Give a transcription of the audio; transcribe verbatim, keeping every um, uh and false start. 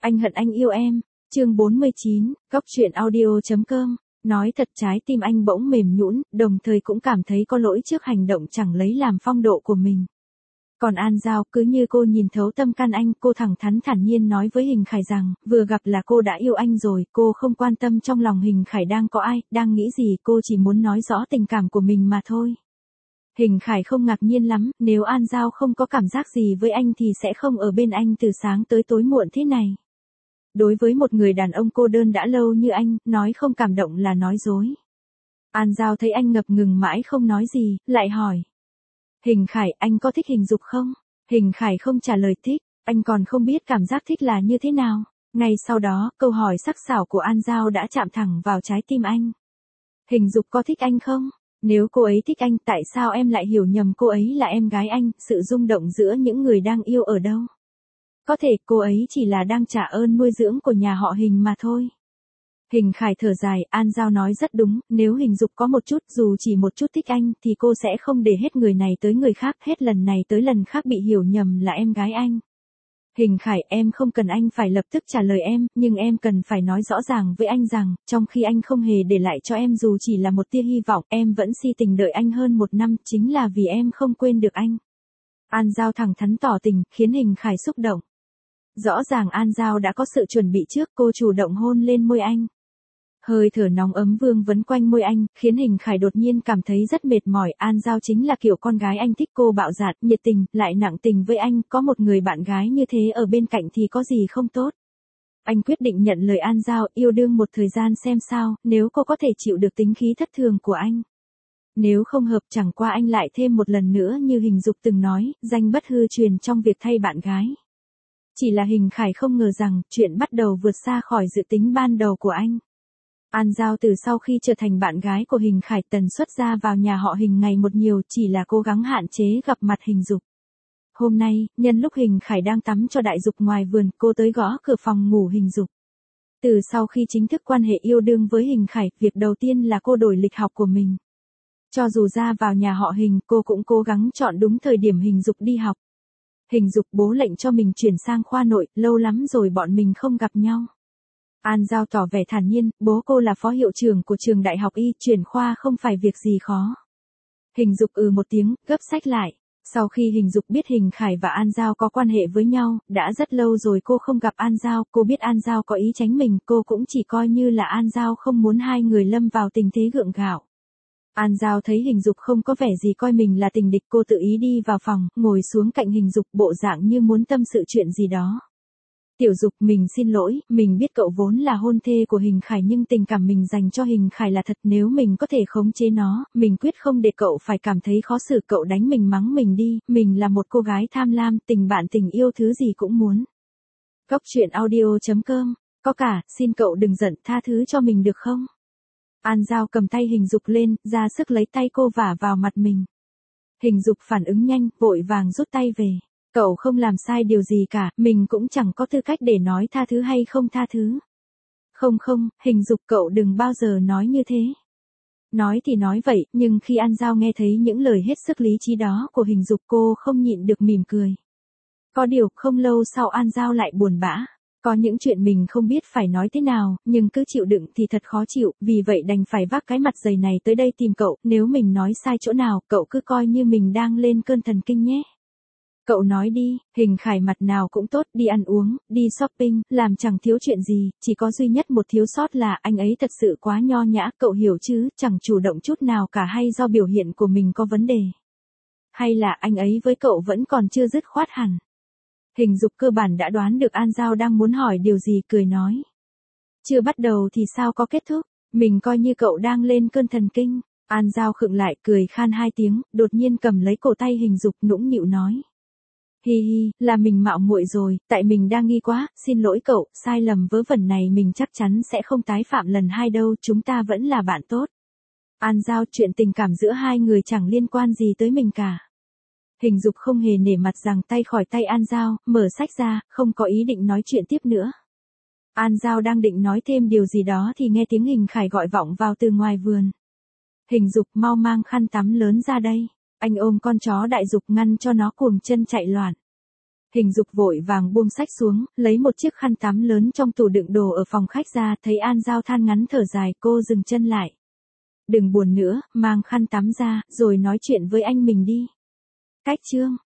Anh hận anh yêu em. Chương bốn mươi chín, Góc truyện audio.com. Nói thật trái tim anh bỗng mềm nhũn, đồng thời cũng cảm thấy có lỗi trước hành động chẳng lấy làm phong độ của mình. Còn An Giao, cứ như cô nhìn thấu tâm can anh, cô thẳng thắn thản nhiên nói với Hình Khải rằng, vừa gặp là cô đã yêu anh rồi, cô không quan tâm trong lòng Hình Khải đang có ai, đang nghĩ gì, cô chỉ muốn nói rõ tình cảm của mình mà thôi. Hình Khải không ngạc nhiên lắm, nếu An Giao không có cảm giác gì với anh thì sẽ không ở bên anh từ sáng tới tối muộn thế này. Đối với một người đàn ông cô đơn đã lâu như anh, nói không cảm động là nói dối. An Giao thấy anh ngập ngừng mãi không nói gì, lại hỏi. Hình Khải, anh có thích Hình Dục không? Hình Khải không trả lời thích, anh còn không biết cảm giác thích là như thế nào. Ngay sau đó, câu hỏi sắc sảo của An Giao đã chạm thẳng vào trái tim anh. Hình Dục có thích anh không? Nếu cô ấy thích anh, tại sao em lại hiểu nhầm cô ấy là em gái anh, sự rung động giữa những người đang yêu ở đâu? Có thể cô ấy chỉ là đang trả ơn nuôi dưỡng của nhà họ Hình mà thôi. Hình Khải thở dài, An Giao nói rất đúng, nếu Hình Dục có một chút, dù chỉ một chút thích anh, thì cô sẽ không để hết người này tới người khác, hết lần này tới lần khác bị hiểu nhầm là em gái anh. Hình Khải, em không cần anh phải lập tức trả lời em, nhưng em cần phải nói rõ ràng với anh rằng, trong khi anh không hề để lại cho em dù chỉ là một tia hy vọng, em vẫn si tình đợi anh hơn một năm, chính là vì em không quên được anh. An Giao thẳng thắn tỏ tình, khiến Hình Khải xúc động. Rõ ràng An Giao đã có sự chuẩn bị trước, cô chủ động hôn lên môi anh. Hơi thở nóng ấm vương vấn quanh môi anh, khiến Hình Khải đột nhiên cảm thấy rất mệt mỏi. An Giao chính là kiểu con gái anh thích, cô bạo dạn, nhiệt tình, lại nặng tình với anh, có một người bạn gái như thế ở bên cạnh thì có gì không tốt. Anh quyết định nhận lời An Giao, yêu đương một thời gian xem sao, nếu cô có thể chịu được tính khí thất thường của anh. Nếu không hợp, chẳng qua anh lại thêm một lần nữa như Hình Dục từng nói, danh bất hư truyền trong việc thay bạn gái. Chỉ là Hình Khải không ngờ rằng, chuyện bắt đầu vượt xa khỏi dự tính ban đầu của anh. An Giao từ sau khi trở thành bạn gái của Hình Khải, tần suất ra vào nhà họ Hình ngày một nhiều, chỉ là cố gắng hạn chế gặp mặt Hình Dục. Hôm nay, nhân lúc Hình Khải đang tắm cho Đại Dục ngoài vườn, cô tới gõ cửa phòng ngủ Hình Dục. Từ sau khi chính thức quan hệ yêu đương với Hình Khải, việc đầu tiên là cô đổi lịch học của mình. Cho dù ra vào nhà họ Hình, cô cũng cố gắng chọn đúng thời điểm Hình Dục đi học. Hình Dục bố lệnh cho mình chuyển sang khoa nội, lâu lắm rồi bọn mình không gặp nhau. An Giao tỏ vẻ thản nhiên, bố cô là phó hiệu trưởng của trường đại học y, chuyển khoa không phải việc gì khó. Hình Dục ừ một tiếng, gấp sách lại. Sau khi Hình Dục biết Hình Khải và An Giao có quan hệ với nhau, đã rất lâu rồi cô không gặp An Giao, cô biết An Giao có ý tránh mình, cô cũng chỉ coi như là An Giao không muốn hai người lâm vào tình thế gượng gạo. An Giao thấy Hình Dục không có vẻ gì coi mình là tình địch, cô tự ý đi vào phòng, ngồi xuống cạnh Hình Dục, bộ dạng như muốn tâm sự chuyện gì đó. Tiểu Dục, mình xin lỗi, mình biết cậu vốn là hôn thê của Hình Khải nhưng tình cảm mình dành cho Hình Khải là thật, nếu mình có thể khống chế nó, mình quyết không để cậu phải cảm thấy khó xử, cậu đánh mình mắng mình đi, mình là một cô gái tham lam, tình bạn tình yêu thứ gì cũng muốn. Góc truyện audio.com, có cả, xin cậu đừng giận, tha thứ cho mình được không? An Giao cầm tay Hình Dục lên, ra sức lấy tay cô vả vào mặt mình. Hình Dục phản ứng nhanh, vội vàng rút tay về. Cậu không làm sai điều gì cả, mình cũng chẳng có tư cách để nói tha thứ hay không tha thứ. Không không, Hình Dục cậu đừng bao giờ nói như thế. Nói thì nói vậy, nhưng khi An Giao nghe thấy những lời hết sức lý trí đó của Hình Dục, cô không nhịn được mỉm cười. Có điều, không lâu sau An Giao lại buồn bã. Có những chuyện mình không biết phải nói thế nào, nhưng cứ chịu đựng thì thật khó chịu, vì vậy đành phải vác cái mặt dày này tới đây tìm cậu, nếu mình nói sai chỗ nào, cậu cứ coi như mình đang lên cơn thần kinh nhé. Cậu nói đi, Hình Khải mặt nào cũng tốt, đi ăn uống, đi shopping, làm chẳng thiếu chuyện gì, chỉ có duy nhất một thiếu sót là anh ấy thật sự quá nho nhã, cậu hiểu chứ, chẳng chủ động chút nào cả, hay do biểu hiện của mình có vấn đề. Hay là anh ấy với cậu vẫn còn chưa dứt khoát hẳn. Hình Dục cơ bản đã đoán được An Giao đang muốn hỏi điều gì, cười nói. Chưa bắt đầu thì sao có kết thúc, mình coi như cậu đang lên cơn thần kinh. An Giao khựng lại, cười khan hai tiếng, đột nhiên cầm lấy cổ tay Hình Dục, nũng nịu nói. Hi hi, là mình mạo muội rồi, tại mình đang nghi quá, xin lỗi cậu, sai lầm vớ vẩn này mình chắc chắn sẽ không tái phạm lần hai đâu, chúng ta vẫn là bạn tốt. An Giao, chuyện tình cảm giữa hai người chẳng liên quan gì tới mình cả. Hình Dục không hề nể mặt giằng tay khỏi tay An Giao, mở sách ra, không có ý định nói chuyện tiếp nữa. An Giao đang định nói thêm điều gì đó thì nghe tiếng Hình Khải gọi vọng vào từ ngoài vườn. Hình Dục, mau mang khăn tắm lớn ra đây. Anh ôm con chó Đại Dục ngăn cho nó cuồng chân chạy loạn. Hình Dục vội vàng buông sách xuống, lấy một chiếc khăn tắm lớn trong tủ đựng đồ ở phòng khách ra, thấy An Giao than ngắn thở dài, cô dừng chân lại. Đừng buồn nữa, mang khăn tắm ra, rồi nói chuyện với anh mình đi. Cách chương